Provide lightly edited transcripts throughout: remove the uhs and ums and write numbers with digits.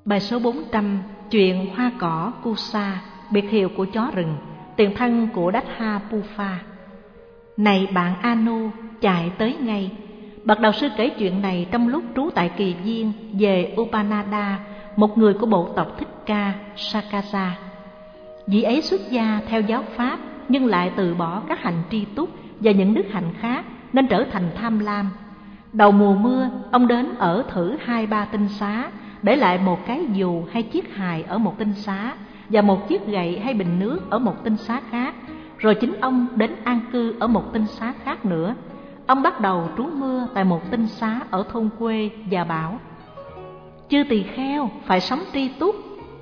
Bài số 400, chuyện hoa cỏ Kusa, biệt hiệu của chó rừng, tiền thân của Đát-ha Pufa. Này bạn Anu, chạy tới ngay. Bậc đạo sư kể chuyện này trong lúc trú tại Kỳ Viên về Upanada, một người của bộ tộc Thích Ca Sakasa. Vị ấy xuất gia theo giáo Pháp nhưng lại từ bỏ các hành tri túc và những đức hạnh khác nên trở thành tham lam. Đầu mùa mưa, ông đến ở thử 2-3 tinh xá, để lại một cái dù hay chiếc hài ở một tinh xá và một chiếc gậy hay bình nước ở một tinh xá khác, rồi chính ông đến an cư ở một tinh xá khác nữa. Ông bắt đầu trú mưa tại một tinh xá ở thôn quê và bảo: chư tỳ kheo phải sống tri túc.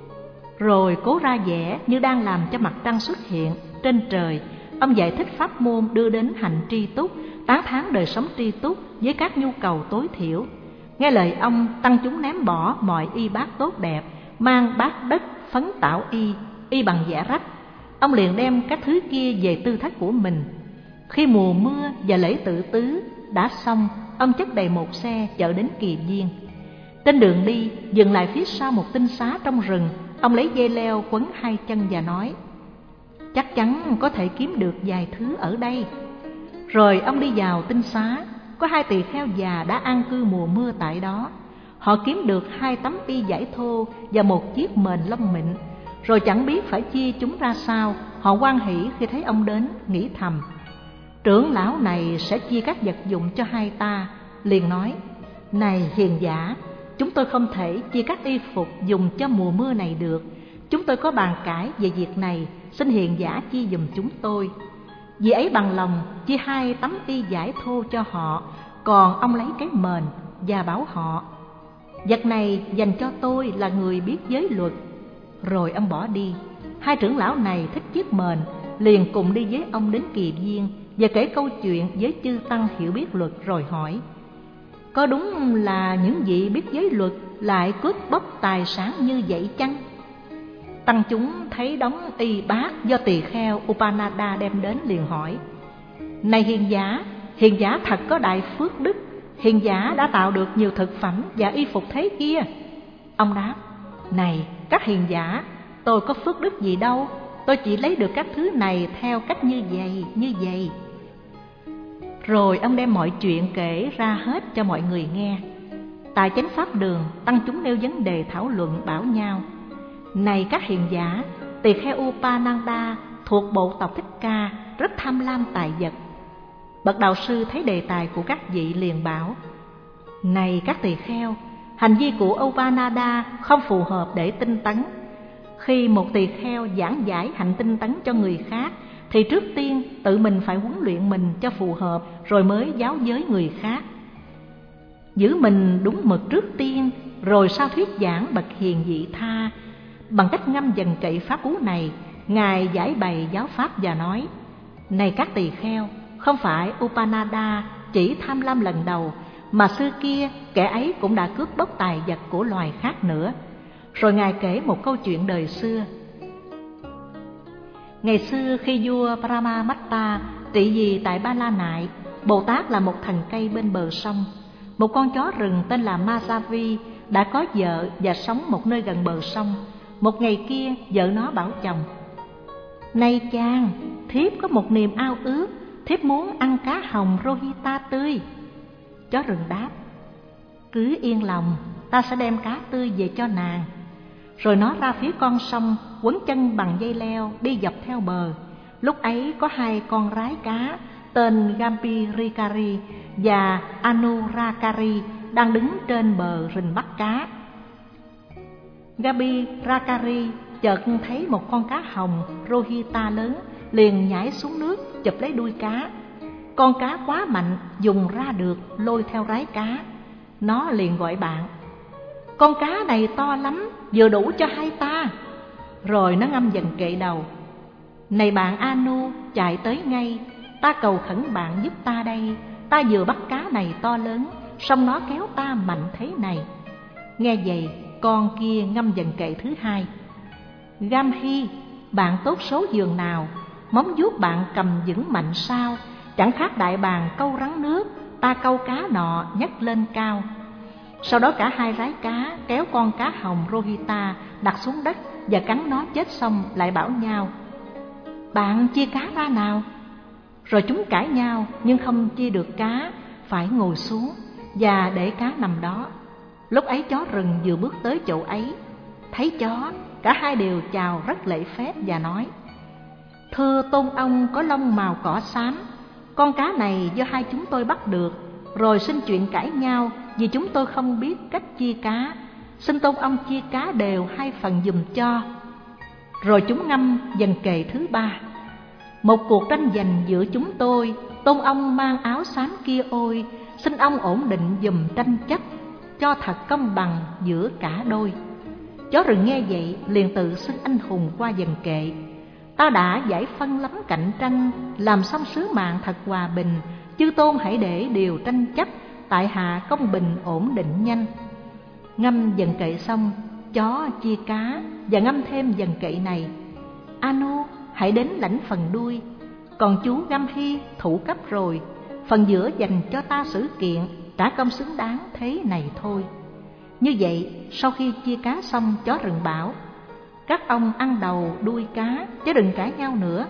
Rồi cố ra vẻ như đang làm cho mặt trăng xuất hiện trên trời. Ông giải thích pháp môn đưa đến hạnh tri túc, tán thán đời sống tri túc với các nhu cầu tối thiểu. Nghe lời ông, tăng chúng ném bỏ mọi y bát tốt đẹp, mang bát đất phấn tảo y bằng vẽ rách. Ông liền đem các thứ kia về tư thất của mình. Khi mùa mưa và lễ tự tứ đã xong, ông chất đầy một xe chở đến Kỳ Viên. Trên đường đi, dừng lại phía sau một tinh xá trong rừng. Ông lấy dây leo quấn hai chân và nói: chắc chắn có thể kiếm được vài thứ ở đây. Rồi ông đi vào tinh xá. Có 2 tỳ kheo già đã an cư mùa mưa tại đó. Họ kiếm được 2 tấm y vải thô và một chiếc mền lông mịn. Rồi chẳng biết phải chia chúng ra sao, họ hoan hỉ khi thấy ông đến, nghĩ thầm: trưởng lão này sẽ chia các vật dụng cho hai ta. Liền nói: này hiền giả, chúng tôi không thể chia các y phục dùng cho mùa mưa này được. Chúng tôi có bàn cãi về việc này, xin hiền giả chia giùm chúng tôi. Vì ấy bằng lòng chia 2 tấm y vải thô cho họ, còn ông lấy cái mền và bảo họ: vật này dành cho tôi là người biết giới luật. Rồi ông bỏ đi. 2 trưởng lão này thích chiếc mền, liền cùng đi với ông đến Kỳ Viên và kể câu chuyện với chư tăng hiểu biết luật. Rồi hỏi: có đúng là những vị biết giới luật lại cướp bóc tài sản như vậy chăng? Tăng chúng thấy đống y bát do tỳ kheo Upanada đem đến liền hỏi: này hiền giả thật có đại phước đức. Hiền giả đã tạo được nhiều thực phẩm và y phục thế kia. Ông đáp: này các hiền giả, tôi có phước đức gì đâu. Tôi chỉ lấy được các thứ này theo cách như vậy. Rồi ông đem mọi chuyện kể ra hết cho mọi người nghe. Tại chánh pháp đường, tăng chúng nêu vấn đề thảo luận bảo nhau: này các hiền giả, tỳ kheo Upananda thuộc bộ tộc Thích Ca rất tham lam tài vật. Bậc đạo sư thấy đề tài của các vị liền bảo: này các tỳ kheo, hành vi của Upananda không phù hợp để tinh tấn. Khi một tỳ kheo giảng giải hạnh tinh tấn cho người khác, thì trước tiên tự mình phải huấn luyện mình cho phù hợp, rồi mới giáo giới người khác. Giữ mình đúng mực trước tiên, rồi sau thuyết giảng bậc hiền vị tha. Bằng cách ngâm dần kệ pháp cú này, Ngài giải bày giáo pháp và nói: này các tỳ kheo, không phải Upanada chỉ tham lam lần đầu, mà xưa kia kẻ ấy cũng đã cướp bóc tài vật của loài khác nữa. Rồi Ngài kể một câu chuyện đời xưa. Ngày xưa khi vua Brahmamatta trị vì tại Ba La Nại, Bồ Tát là một thần cây bên bờ sông. Một con chó rừng tên là Masavi đã có vợ và sống một nơi gần bờ sông. Một ngày kia, vợ nó bảo chồng: này chàng, thiếp có một niềm ao ước, thiếp muốn ăn cá hồng Rohita tươi. Chó rừng đáp: cứ yên lòng, ta sẽ đem cá tươi về cho nàng. Rồi nó ra phía con sông, quấn chân bằng dây leo đi dọc theo bờ. Lúc ấy có 2 con rái cá tên Gambhirikari và Anurakari đang đứng trên bờ rình bắt cá. Gambhirikari chợt thấy một con cá hồng Rohita lớn, liền nhảy xuống nước chụp lấy đuôi cá. Con cá quá mạnh, dùng ra được lôi theo rái cá. Nó liền gọi bạn: con cá này to lắm, vừa đủ cho 2 ta. Rồi nó ngâm dần kệ đầu: này bạn Anu, chạy tới ngay, ta cầu khẩn bạn giúp ta đây. Ta vừa bắt cá này to lớn, song nó kéo ta mạnh thế này. Nghe vậy, con kia ngâm dần kệ thứ 2: Gamhi, bạn tốt số giường nào, móng vuốt bạn cầm vững mạnh sao? Chẳng khác đại bàng câu rắn nước, ta câu cá nọ nhấc lên cao. Sau đó cả hai rái cá kéo con cá hồng Rohita đặt xuống đất và cắn nó chết xong lại bảo nhau: "Bạn chia cá ra nào." Rồi chúng cãi nhau nhưng không chia được cá, phải ngồi xuống và để cá nằm đó. Lúc ấy chó rừng vừa bước tới chỗ ấy, thấy chó, cả hai đều chào rất lễ phép và nói: "Thưa tôn ông có lông màu cỏ xám, con cá này do hai chúng tôi bắt được, rồi xin chuyện cãi nhau vì chúng tôi không biết cách chia cá. Xin tôn ông chia cá đều 2 phần giùm cho." Rồi chúng ngâm dần kệ thứ 3: "Một cuộc tranh giành giữa chúng tôi, tôn ông mang áo xám kia ôi, xin ông ổn định giùm tranh chấp, cho thật công bằng giữa cả đôi." Chó rừng nghe vậy liền tự xưng anh hùng qua dần kệ: "Ta đã giải phân lắm cạnh tranh, làm xong sứ mạng thật hòa bình. Chư tôn hãy để điều tranh chấp, tại hạ công bình ổn định nhanh." Ngâm dần kệ xong, chó chia cá và ngâm thêm dần kệ này: "Anu, hãy đến lãnh phần đuôi, còn chú Ngâm Hy thủ cấp rồi, phần giữa dành cho ta xử kiện, trả công xứng đáng thế này thôi." Như vậy, sau khi chia cá xong, chó rừng bảo: "Các ông ăn đầu đuôi cá, chứ đừng cãi nhau nữa."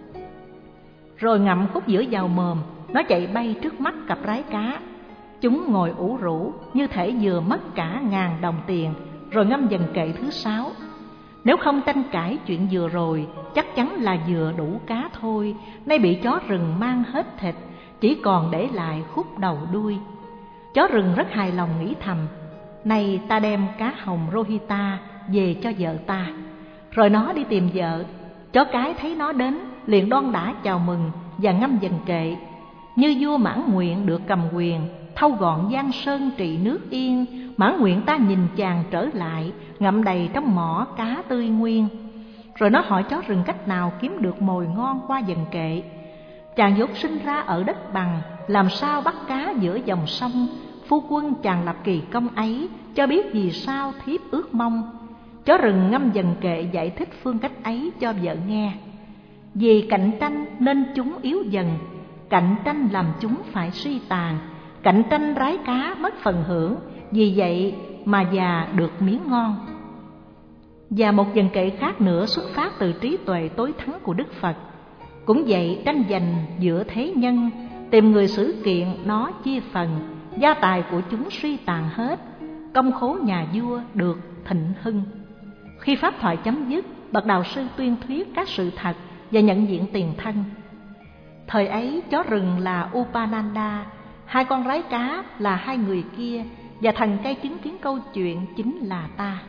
Rồi ngậm khúc giữa vào mồm, nó chạy bay trước mắt cặp rái cá. Chúng ngồi ủ rũ như thể vừa mất cả 1000 đồng tiền, rồi ngâm dần kệ thứ 6: "Nếu không tranh cãi chuyện vừa rồi, chắc chắn là vừa đủ cá thôi, nay bị chó rừng mang hết thịt, chỉ còn để lại khúc đầu đuôi." Chó rừng rất hài lòng nghĩ thầm: "Nay ta đem cá hồng Rohita về cho vợ ta." Rồi nó đi tìm vợ. Chó cái thấy nó đến liền đon đả chào mừng và ngâm dần kệ: "Như vua mãn nguyện được cầm quyền, thâu gọn giang sơn trị nước yên, mãn nguyện ta nhìn chàng trở lại, ngậm đầy trong mỏ cá tươi nguyên." Rồi nó hỏi chó rừng cách nào kiếm được mồi ngon qua dần kệ: "Chàng vốn sinh ra ở đất bằng, làm sao bắt cá giữa dòng sông? Phu quân chàng lập kỳ công ấy, cho biết vì sao thiếp ước mong." Chó rừng ngâm dần kệ giải thích phương cách ấy cho vợ nghe: "Vì cạnh tranh nên chúng yếu dần, cạnh tranh làm chúng phải suy tàn, cạnh tranh rái cá mất phần hưởng, vì vậy mà già được miếng ngon." Và một dần kệ khác nữa xuất phát từ trí tuệ tối thắng của Đức Phật: "Cũng vậy, tranh giành giữa thế nhân, tìm người xử kiện nó chia phần, gia tài của chúng suy tàn hết, công khố nhà vua được thịnh hưng." Khi pháp thoại chấm dứt, bậc đạo sư tuyên thuyết các sự thật và nhận diện tiền thân. Thời ấy chó rừng là Upananda, 2 con rái cá là 2 người kia, và thần cây chứng kiến câu chuyện chính là ta.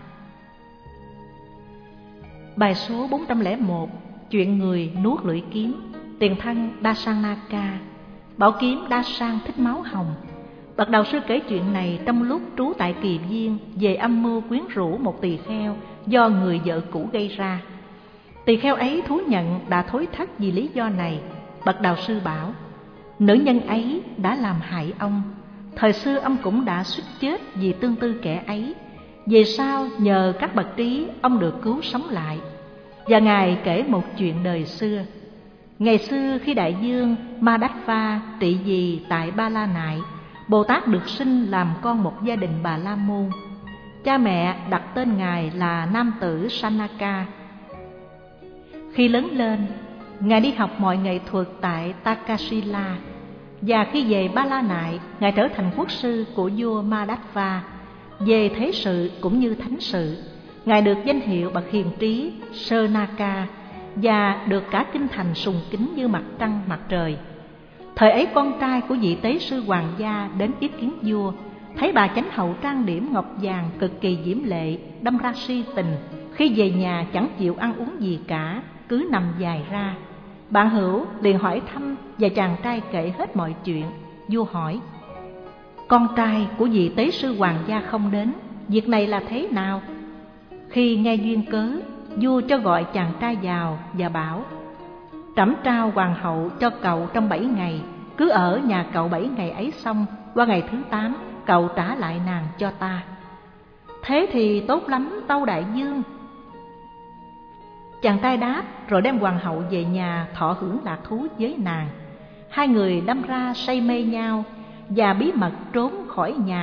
Bài số 401: Chuyện người nuốt lưỡi kiếm. Tiền thân Dasanaka, bảo kiếm Dasan thích máu hồng. Bậc đạo sư kể chuyện này trong lúc trú tại Kỳ Viên về âm mưu quyến rũ một tỳ kheo do người vợ cũ gây ra. Tỳ kheo ấy thú nhận đã thối thất vì lý do này. Bậc đạo sư bảo: "Nữ nhân ấy đã làm hại ông. Thời xưa ông cũng đã suýt chết vì tương tư kẻ ấy. Về sau nhờ các bậc trí ông được cứu sống lại." Và Ngài kể một chuyện đời xưa. Ngày xưa khi đại vương Madhva trị vì tại Ba La Nại, Bồ Tát được sinh làm con một gia đình Bà La Môn. Cha mẹ đặt tên Ngài là nam tử Sanaka. Khi lớn lên, Ngài đi học mọi nghệ thuật tại Takasila, và khi về Ba La Nại, Ngài trở thành quốc sư của vua Madhva. Về thế sự cũng như thánh sự, Ngài được danh hiệu bậc hiền trí Sanaka và được cả kinh thành sùng kính như mặt trăng mặt trời. Thời ấy con trai của vị tế sư hoàng gia đến yết kiến vua, thấy bà chánh hậu trang điểm ngọc vàng cực kỳ diễm lệ, đâm ra si tình. Khi về nhà chẳng chịu ăn uống gì cả, cứ nằm dài ra. Bạn hữu liền hỏi thăm và chàng trai kể hết mọi chuyện. Vua hỏi: "Con trai của vị tế sư hoàng gia không đến, việc này là thế nào?" Khi nghe duyên cớ, vua cho gọi chàng trai vào và bảo: "Trẫm trao hoàng hậu cho cậu trong 7 ngày, cứ ở nhà cậu 7 ngày ấy xong, qua ngày thứ 8 cậu trả lại nàng cho ta." "Thế thì tốt lắm tâu đại vương." Chàng trai đáp, rồi đem hoàng hậu về nhà thọ hưởng lạc thú với nàng. 2 người đâm ra say mê nhau và bí mật trốn khỏi nhà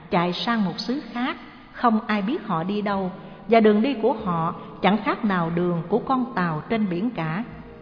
chạy sang một xứ khác, không ai biết họ đi đâu, và đường đi của họ chẳng khác nào đường của con tàu trên biển cả.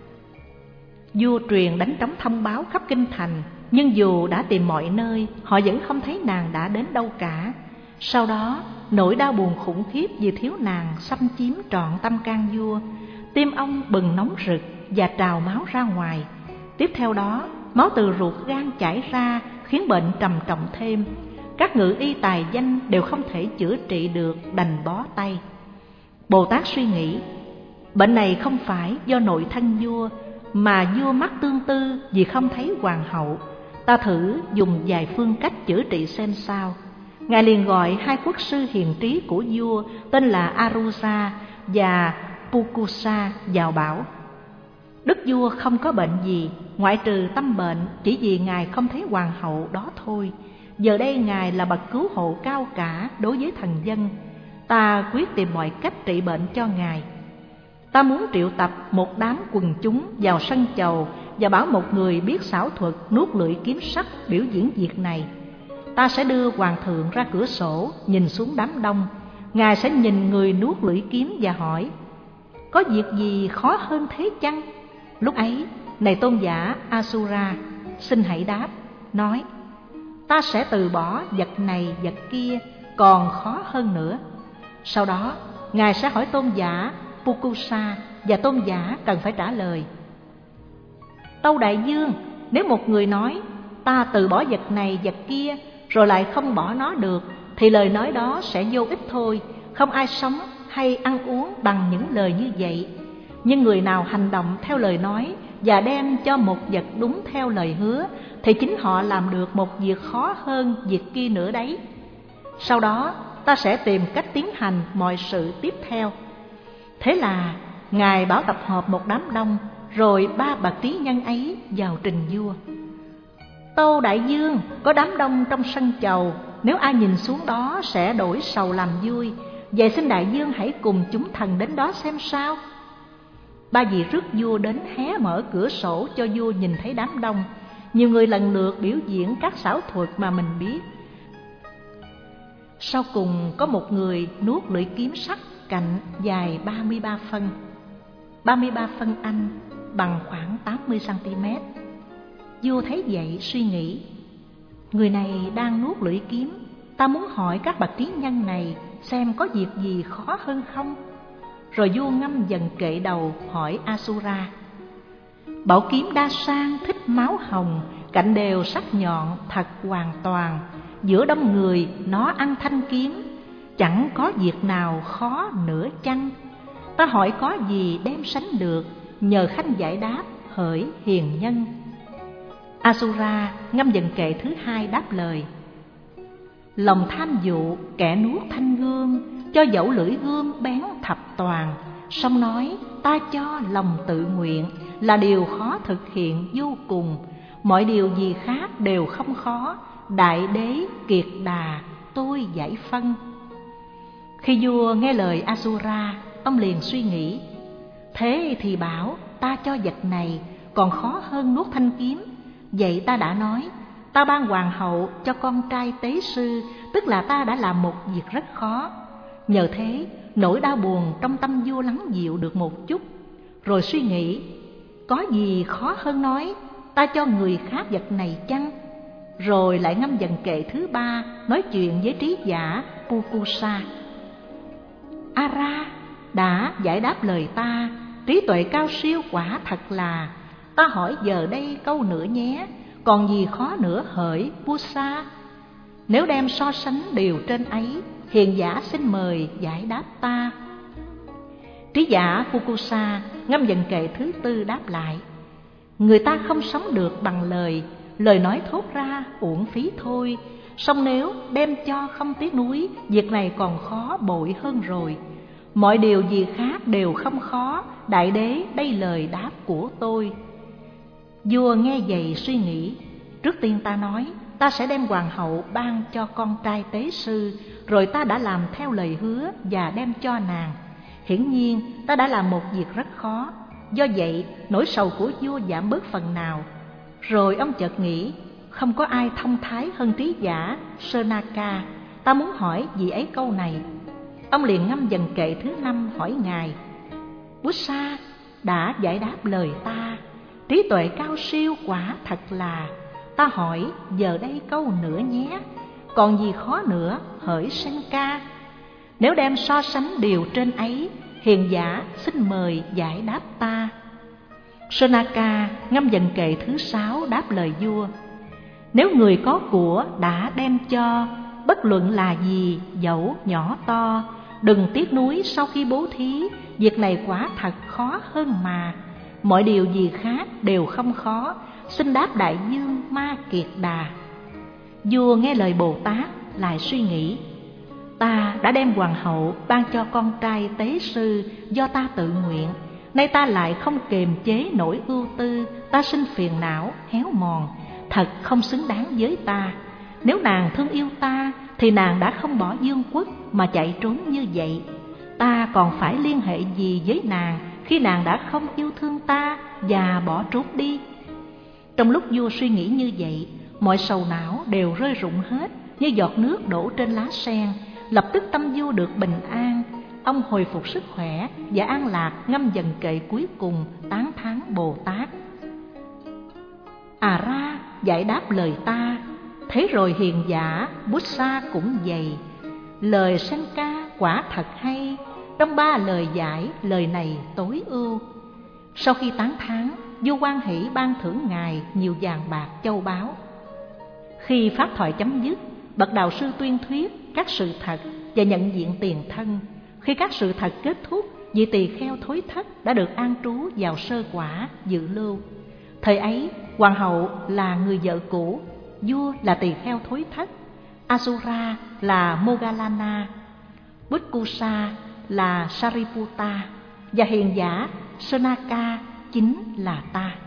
Vua truyền đánh trống thông báo khắp kinh thành, nhưng dù đã tìm mọi nơi, họ vẫn không thấy nàng đã đến đâu cả. Sau đó, nỗi đau buồn khủng khiếp vì thiếu nàng xâm chiếm trọn tâm can vua. Tim ông bừng nóng rực và trào máu ra ngoài. Tiếp theo đó, máu từ ruột gan chảy ra khiến bệnh trầm trọng thêm. Các ngự y tài danh đều không thể chữa trị được, đành bó tay. Bồ Tát suy nghĩ, bệnh này không phải do nội thân vua, mà vua mắc tương tư vì không thấy hoàng hậu. Ta thử dùng vài phương cách chữa trị xem sao. Ngài liền gọi hai quốc sư hiền trí của vua tên là Arusa và Pukusa vào bảo: Đức vua không có bệnh gì, ngoại trừ tâm bệnh, chỉ vì ngài không thấy hoàng hậu đó thôi. Giờ đây ngài là bậc cứu hộ cao cả đối với thần dân. Ta quyết tìm mọi cách trị bệnh cho ngài. Ta muốn triệu tập một đám quần chúng vào sân chầu và bảo một người biết xảo thuật nuốt lưỡi kiếm sắt biểu diễn việc này. Ta sẽ đưa hoàng thượng ra cửa sổ nhìn xuống đám đông. Ngài sẽ nhìn người nuốt lưỡi kiếm và hỏi: Có việc gì khó hơn thế chăng? Lúc ấy, này tôn giả Asura, xin hãy đáp, nói: Ta sẽ từ bỏ vật này vật kia, còn khó hơn nữa. Sau đó, ngài sẽ hỏi tôn giả Pukusa, và tôn giả cần phải trả lời: Tâu đại vương, nếu một người nói ta từ bỏ vật này vật kia rồi lại không bỏ nó được, thì lời nói đó sẽ vô ích thôi. Không ai sống hay ăn uống bằng những lời như vậy. Nhưng người nào hành động theo lời nói và đem cho một vật đúng theo lời hứa, thì chính họ làm được một việc khó hơn việc kia nữa đấy. Sau đó ta sẽ tìm cách tiến hành mọi sự tiếp theo. Thế là ngài bảo tập hợp một đám đông, rồi ba bậc trí nhân ấy vào trình vua: Tâu đại vương, có đám đông trong sân chầu, nếu ai nhìn xuống đó sẽ đổi sầu làm vui. Vậy xin đại vương hãy cùng chúng thần đến đó xem sao. Ba vị rước vua đến hé mở cửa sổ cho vua nhìn thấy đám đông. Nhiều người lần lượt biểu diễn các xảo thuật mà mình biết. Sau cùng có một người nuốt lưỡi kiếm sắt cạnh dài 33 phân. 33 phân Anh bằng khoảng 80 cm. Vua thấy vậy suy nghĩ, người này đang nuốt lưỡi kiếm, ta muốn hỏi các bậc trí nhân này xem có việc gì khó hơn không. Rồi vua ngâm dần kệ đầu hỏi Asura: Bảo kiếm đa sang thích máu hồng, cạnh đều sắc nhọn thật hoàn toàn. Giữa đông người nó ăn thanh kiếm, chẳng có việc nào khó nữa chăng? Ta hỏi có gì đem sánh được, nhờ khanh giải đáp hỡi hiền nhân. Asura ngâm dần kệ thứ hai đáp lời: Lòng tham dụ kẻ nuốt thanh gươm, cho dẫu lưỡi gươm bén thập toàn. Song nói ta cho lòng tự nguyện, là điều khó thực hiện vô cùng. Mọi điều gì khác đều không khó, đại đế kiệt đà tôi giải phân. Khi vua nghe lời Asura, ông liền suy nghĩ, thế thì bảo ta cho vật này còn khó hơn nuốt thanh kiếm. Vậy ta đã nói, ta ban hoàng hậu cho con trai tế sư, tức là ta đã làm một việc rất khó. Nhờ thế, nỗi đau buồn trong tâm vua lắng dịu được một chút. Rồi suy nghĩ, có gì khó hơn nói ta cho người khác vật này chăng? Rồi lại ngâm dần kệ thứ ba, nói chuyện với trí giả Pukusa. Ara đã giải đáp lời ta, trí tuệ cao siêu quả thật là. Ta hỏi giờ đây câu nữa nhé, còn gì khó nữa hỡi Pusa? Nếu đem so sánh điều trên ấy, hiền giả xin mời giải đáp ta. Trí giả Pukusa ngâm dần kệ thứ tư đáp lại, người ta không sống được bằng lời, lời nói thốt ra uổng phí thôi. Song nếu đem cho không tiếc nuối, việc này còn khó bội hơn rồi. Mọi điều gì khác đều không khó, đại đế đây lời đáp của tôi. Vua nghe vậy suy nghĩ, trước tiên ta nói ta sẽ đem hoàng hậu ban cho con trai tế sư, rồi ta đã làm theo lời hứa và đem cho nàng. Hiển nhiên ta đã làm một việc rất khó, do vậy nỗi sầu của vua giảm bớt phần nào. Rồi ông chợt nghĩ, không có ai thông thái hơn trí giả Sanaka, ta muốn hỏi vị ấy câu này. Ông liền ngâm dần kệ thứ 5 hỏi Ngài: Buddha đã giải đáp lời ta, trí tuệ cao siêu quả thật là. Ta hỏi giờ đây câu nữa nhé, còn gì khó nữa hỡi Sanka. Nếu đem so sánh điều trên ấy, hiền giả xin mời giải đáp ta. Sanaka ngâm dần kệ thứ 6 đáp lời vua: Nếu người có của đã đem cho, bất luận là gì dẫu nhỏ to, đừng tiếc nuối sau khi bố thí, việc này quả thật khó hơn mà. Mọi điều gì khác đều không khó, xin đáp đại dương Ma Kiệt Đà. Vua nghe lời Bồ Tát lại suy nghĩ: Ta đã đem hoàng hậu ban cho con trai tế sư do ta tự nguyện, nay ta lại không kiềm chế nổi ưu tư, ta sinh phiền não héo mòn, thật không xứng đáng với ta. Nếu nàng thương yêu ta thì nàng đã không bỏ vương quốc mà chạy trốn như vậy. Ta còn phải liên hệ gì với nàng khi nàng đã không yêu thương ta và bỏ trốn đi? Trong lúc vua suy nghĩ như vậy, mọi sầu não đều rơi rụng hết như giọt nước đổ trên lá sen. Lập tức tâm vua được bình an, ông hồi phục sức khỏe và an lạc ngâm dần kệ cuối cùng tán thán Bồ Tát: À ra giải đáp lời ta, thế rồi hiền giả Buddha cũng vậy. Lời Sanka quả thật hay, trong 3 lời giải lời này tối ưu. Sau khi tán thán, vua hoan hỷ ban thưởng Ngài nhiều vàng bạc châu báu. Khi pháp thoại chấm dứt, bậc đạo sư tuyên thuyết các sự thật và nhận diện tiền thân. Khi các sự thật kết thúc, vị tỳ kheo thối thất đã được an trú vào sơ quả dự lưu. Thời ấy, hoàng hậu là người vợ cũ, vua là tỳ kheo thối thất, Asura là Moggallana, Butkusa là Sariputta và hiền giả Sanaka chính là ta.